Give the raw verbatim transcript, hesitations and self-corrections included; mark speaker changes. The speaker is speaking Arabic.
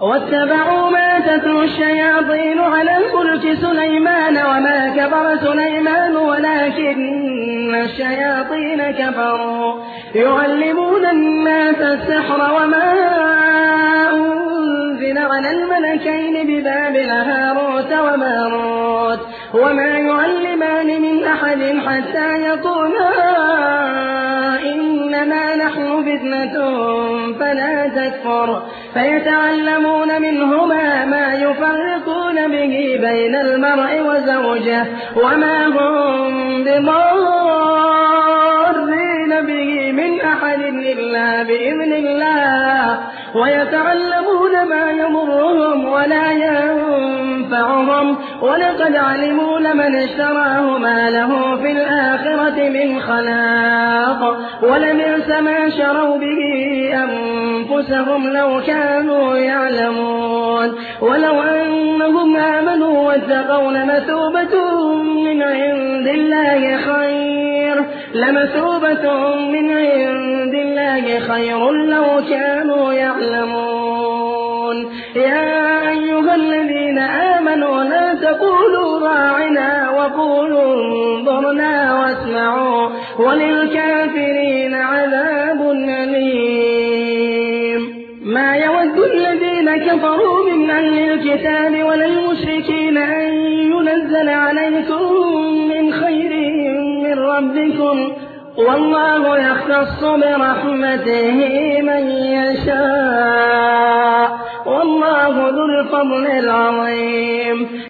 Speaker 1: واتبعوا ما تتلو الشياطين على الملك سليمان وما كفر سليمان ولكن الشياطين كفروا يعلمون الناس السحر وما أنزل على الملكين ببابل هاروت وماروت وما يعلمان من أحد حتى يقولا إنما نحن فتنة فلا تكفر فيتعلمون منهما ما يفرقون به بين المرء وزوجه وما هم بضارين به من أحد إلا بإذن الله ويتعلمون ما يضرهم ولا ينفعهم ولقد علموا لمن اشتراه ما له في الآخرة من خلاق ولبئس ما شروا به أنفسهم لو كانوا يعلمون ولو أنهم آمنوا واتقوا لمثوبة من عند الله خير لمثوبة من عند الله خير لو كانوا يعلمون يا أيها الذين آمنوا لا تقولوا راعنا وقولوا انظرنا واسمعوا وللكافرين عذاب أليم ما يود الذين كفروا من أهل الكتاب ولا المشركين أن ينزل عليكم من خير من ربكم والله يختص برحمته من يشاء والله ذو الفضل العظيم